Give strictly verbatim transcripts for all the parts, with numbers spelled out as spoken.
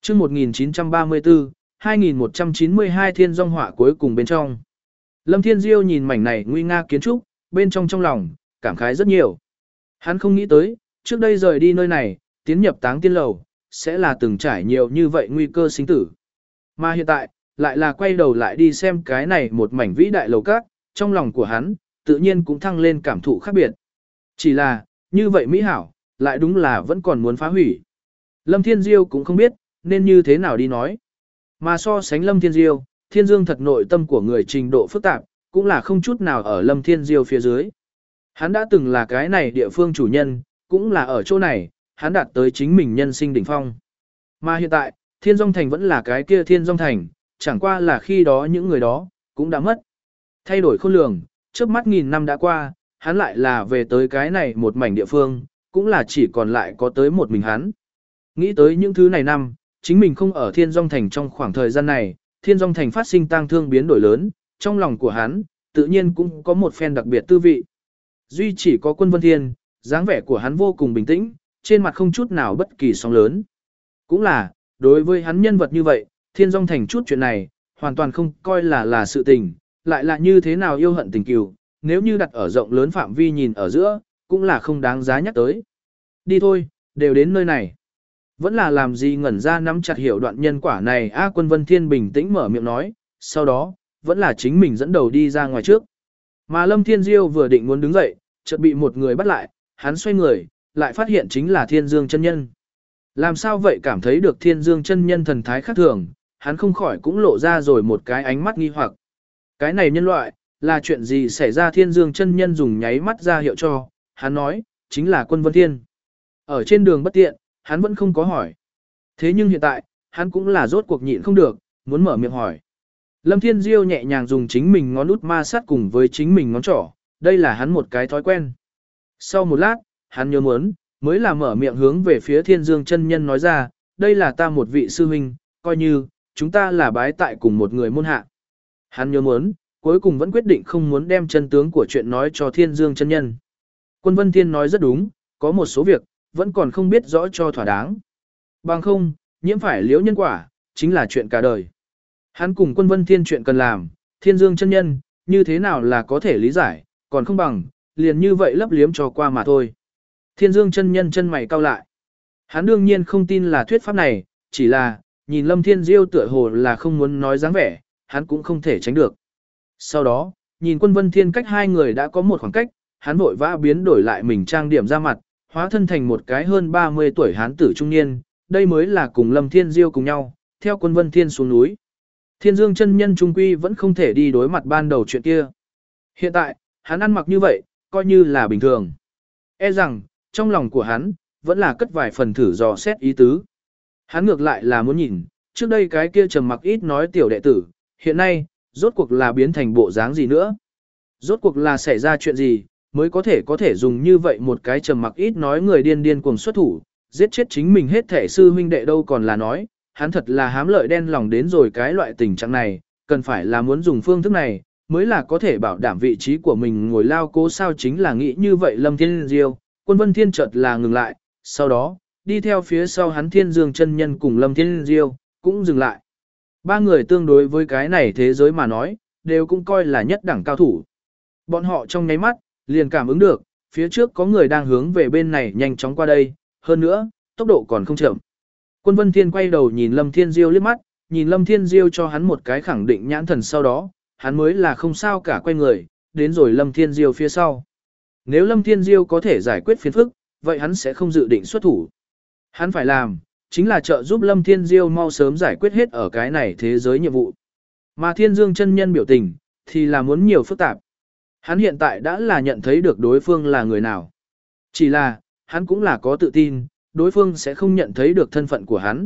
chương một nghìn chín trăm ba mươi tư, hai nghìn một trăm chín mươi hai thiên dong họa cuối cùng bên trong. Lâm Thiên Diêu nhìn mảnh này nguy nga kiến trúc, bên trong trong lòng, cảm khái rất nhiều. Hắn không nghĩ tới, trước đây rời đi nơi này, tiến nhập táng tiên lầu, sẽ là từng trải nhiều như vậy nguy cơ sinh tử. Mà hiện tại, lại là quay đầu lại đi xem cái này một mảnh vĩ đại lầu các, trong lòng của hắn, tự nhiên cũng thăng lên cảm thụ khác biệt. Chỉ là, như vậy mỹ hảo, lại đúng là vẫn còn muốn phá hủy. Lâm Thiên Diêu cũng không biết, nên như thế nào đi nói. Mà so sánh Lâm Thiên Diêu, Thiên Dương thật nội tâm của người trình độ phức tạp, cũng là không chút nào ở Lâm Thiên Diêu phía dưới. Hắn đã từng là cái này địa phương chủ nhân, cũng là ở chỗ này, hắn đạt tới chính mình nhân sinh đỉnh phong. Mà hiện tại, Thiên Dung Thành vẫn là cái kia Thiên Dung Thành, chẳng qua là khi đó những người đó, cũng đã mất. Thay đổi khôn lường, trước mắt nghìn năm đã qua, hắn lại là về tới cái này một mảnh địa phương, cũng là chỉ còn lại có tới một mình hắn. Nghĩ tới những thứ này năm, chính mình không ở Thiên Dung Thành trong khoảng thời gian này, Thiên Dung Thành phát sinh tang thương biến đổi lớn, trong lòng của hắn, tự nhiên cũng có một phen đặc biệt tư vị. Duy chỉ có Quân Vân Thiên, dáng vẻ của hắn vô cùng bình tĩnh, trên mặt không chút nào bất kỳ sóng lớn. Cũng là, đối với hắn nhân vật như vậy, Thiên Dung Thành chút chuyện này, hoàn toàn không coi là là sự tình, lại là như thế nào yêu hận tình cừu, nếu như đặt ở rộng lớn phạm vi nhìn ở giữa, cũng là không đáng giá nhắc tới. Đi thôi, đều đến nơi này. Vẫn là làm gì ngẩn ra nắm chặt hiểu đoạn nhân quả này. A Quân Vân Thiên bình tĩnh mở miệng nói, sau đó, vẫn là chính mình dẫn đầu đi ra ngoài trước. Mà Lâm Thiên Diêu vừa định muốn đứng dậy, chợt bị một người bắt lại, hắn xoay người, lại phát hiện chính là Thiên Dương chân nhân. Làm sao vậy, cảm thấy được Thiên Dương chân nhân thần thái khác thường, hắn không khỏi cũng lộ ra rồi một cái ánh mắt nghi hoặc. Cái này nhân loại, là chuyện gì xảy ra? Thiên Dương chân nhân dùng nháy mắt ra hiệu cho, hắn nói, chính là Quân Vân Thiên. Ở trên đường bất tiện, hắn vẫn không có hỏi. Thế nhưng hiện tại, hắn cũng là rốt cuộc nhịn không được, muốn mở miệng hỏi. Lâm Thiên Diêu nhẹ nhàng dùng chính mình ngón út ma sát cùng với chính mình ngón trỏ, đây là hắn một cái thói quen. Sau một lát, hắn nhớ muốn, mới là mở miệng hướng về phía Thiên Dương chân nhân nói ra, đây là ta một vị sư huynh, coi như, chúng ta là bái tại cùng một người môn hạ. Hắn nhớ muốn, cuối cùng vẫn quyết định không muốn đem chân tướng của chuyện nói cho Thiên Dương chân nhân. Quân Vân Thiên nói rất đúng, có một số việc, vẫn còn không biết rõ cho thỏa đáng. Bằng không, nhiễm phải liễu nhân quả, chính là chuyện cả đời. Hắn cùng Quân Vân Thiên chuyện cần làm, Thiên Dương chân nhân, như thế nào là có thể lý giải, còn không bằng, liền như vậy lấp liếm cho qua mà thôi. Thiên Dương chân nhân chân mày cau lại. Hắn đương nhiên không tin là thuyết pháp này, chỉ là, nhìn Lâm Thiên Diêu tựa hồ là không muốn nói dáng vẻ, hắn cũng không thể tránh được. Sau đó, nhìn Quân Vân Thiên cách hai người đã có một khoảng cách, hắn vội vã biến đổi lại mình trang điểm ra mặt, hóa thân thành một cái hơn ba mươi tuổi hán tử trung niên, đây mới là cùng Lâm Thiên Diêu cùng nhau, theo Quân Vân Thiên xuống núi. Thiên Dương chân nhân trung quy vẫn không thể đi đối mặt ban đầu chuyện kia. Hiện tại, hắn ăn mặc như vậy, coi như là bình thường. E rằng, trong lòng của hắn, vẫn là cất vài phần thử dò xét ý tứ. Hắn ngược lại là muốn nhìn, trước đây cái kia trầm mặc ít nói tiểu đệ tử, hiện nay, rốt cuộc là biến thành bộ dáng gì nữa. Rốt cuộc là xảy ra chuyện gì, mới có thể có thể dùng như vậy một cái trầm mặc ít nói người điên điên cuồng xuất thủ, giết chết chính mình hết thể sư huynh đệ đâu còn là nói, hắn thật là hám lợi đen lòng đến rồi cái loại tình trạng này, cần phải là muốn dùng phương thức này, mới là có thể bảo đảm vị trí của mình ngồi lao cố sao chính là nghĩ như vậy. Lâm Thiên Diêu, Quân Vân Thiên chợt là ngừng lại, sau đó, đi theo phía sau hắn Thiên Dương chân nhân cùng Lâm Thiên Diêu, cũng dừng lại. Ba người tương đối với cái này thế giới mà nói, đều cũng coi là nhất đẳng cao thủ. Bọn họ trong nháy mắt, liền cảm ứng được, phía trước có người đang hướng về bên này nhanh chóng qua đây, hơn nữa, tốc độ còn không chậm. Quân Vân Thiên quay đầu nhìn Lâm Thiên Diêu liếc mắt, nhìn Lâm Thiên Diêu cho hắn một cái khẳng định nhãn thần, sau đó, hắn mới là không sao cả quay người, đến rồi Lâm Thiên Diêu phía sau. Nếu Lâm Thiên Diêu có thể giải quyết phiền phức, vậy hắn sẽ không dự định xuất thủ. Hắn phải làm, chính là trợ giúp Lâm Thiên Diêu mau sớm giải quyết hết ở cái này thế giới nhiệm vụ. Mà Thiên Dương chân nhân biểu tình, thì là muốn nhiều phức tạp. Hắn hiện tại đã là nhận thấy được đối phương là người nào. Chỉ là, hắn cũng là có tự tin, đối phương sẽ không nhận thấy được thân phận của hắn.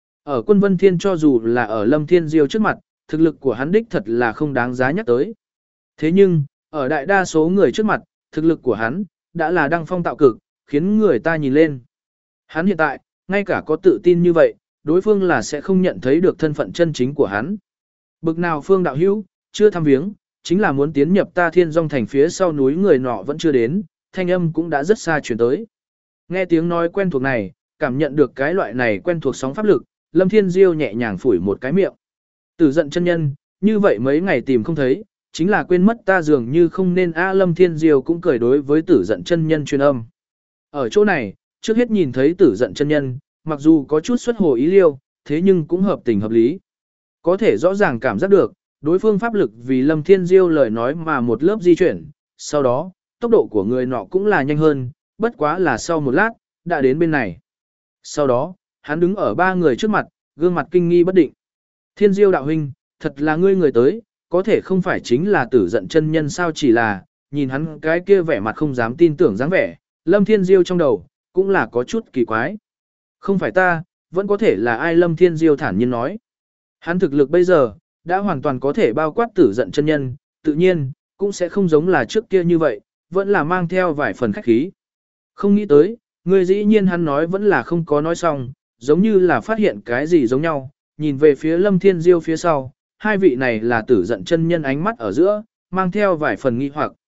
Ở Quân Vân Thiên cho dù là ở Lâm Thiên Diêu trước mặt, thực lực của hắn đích thật là không đáng giá nhắc tới. Thế nhưng, ở đại đa số người trước mặt, thực lực của hắn, đã là đăng phong tạo cực, khiến người ta nhìn lên. Hắn hiện tại, ngay cả có tự tin như vậy, đối phương là sẽ không nhận thấy được thân phận chân chính của hắn. Bực nào Phương đạo hữu, chưa thăm viếng, chính là muốn tiến nhập ta Thiên Dung Thành phía sau núi người nọ vẫn chưa đến, thanh âm cũng đã rất xa chuyển tới. Nghe tiếng nói quen thuộc này, cảm nhận được cái loại này quen thuộc sóng pháp lực, Lâm Thiên Diêu nhẹ nhàng phủi một cái miệng. Tử giận chân nhân, như vậy mấy ngày tìm không thấy, chính là quên mất ta dường như không nên a Lâm Thiên Diêu cũng cười đối với tử giận chân nhân truyền âm. Ở chỗ này, trước hết nhìn thấy tử giận chân nhân, mặc dù có chút xuất hồ ý liêu, thế nhưng cũng hợp tình hợp lý. Có thể rõ ràng cảm giác được, đối phương pháp lực vì Lâm Thiên Diêu lời nói mà một lớp di chuyển, sau đó, tốc độ của người nọ cũng là nhanh hơn, bất quá là sau một lát, đã đến bên này. Sau đó, hắn đứng ở ba người trước mặt, gương mặt kinh nghi bất định. Thiên Diêu đạo huynh, thật là ngươi người tới, có thể không phải chính là tử giận chân nhân sao, chỉ là, nhìn hắn cái kia vẻ mặt không dám tin tưởng dáng vẻ, Lâm Thiên Diêu trong đầu, cũng là có chút kỳ quái. Không phải ta, vẫn có thể là ai, Lâm Thiên Diêu thản nhiên nói. Hắn thực lực bây giờ, đã hoàn toàn có thể bao quát tử giận chân nhân, tự nhiên, cũng sẽ không giống là trước kia như vậy, vẫn là mang theo vài phần khách khí. Không nghĩ tới, người dĩ nhiên hắn nói vẫn là không có nói xong, giống như là phát hiện cái gì giống nhau, nhìn về phía Lâm Thiên Diêu phía sau, hai vị này là tử giận chân nhân, ánh mắt ở giữa, mang theo vài phần nghi hoặc.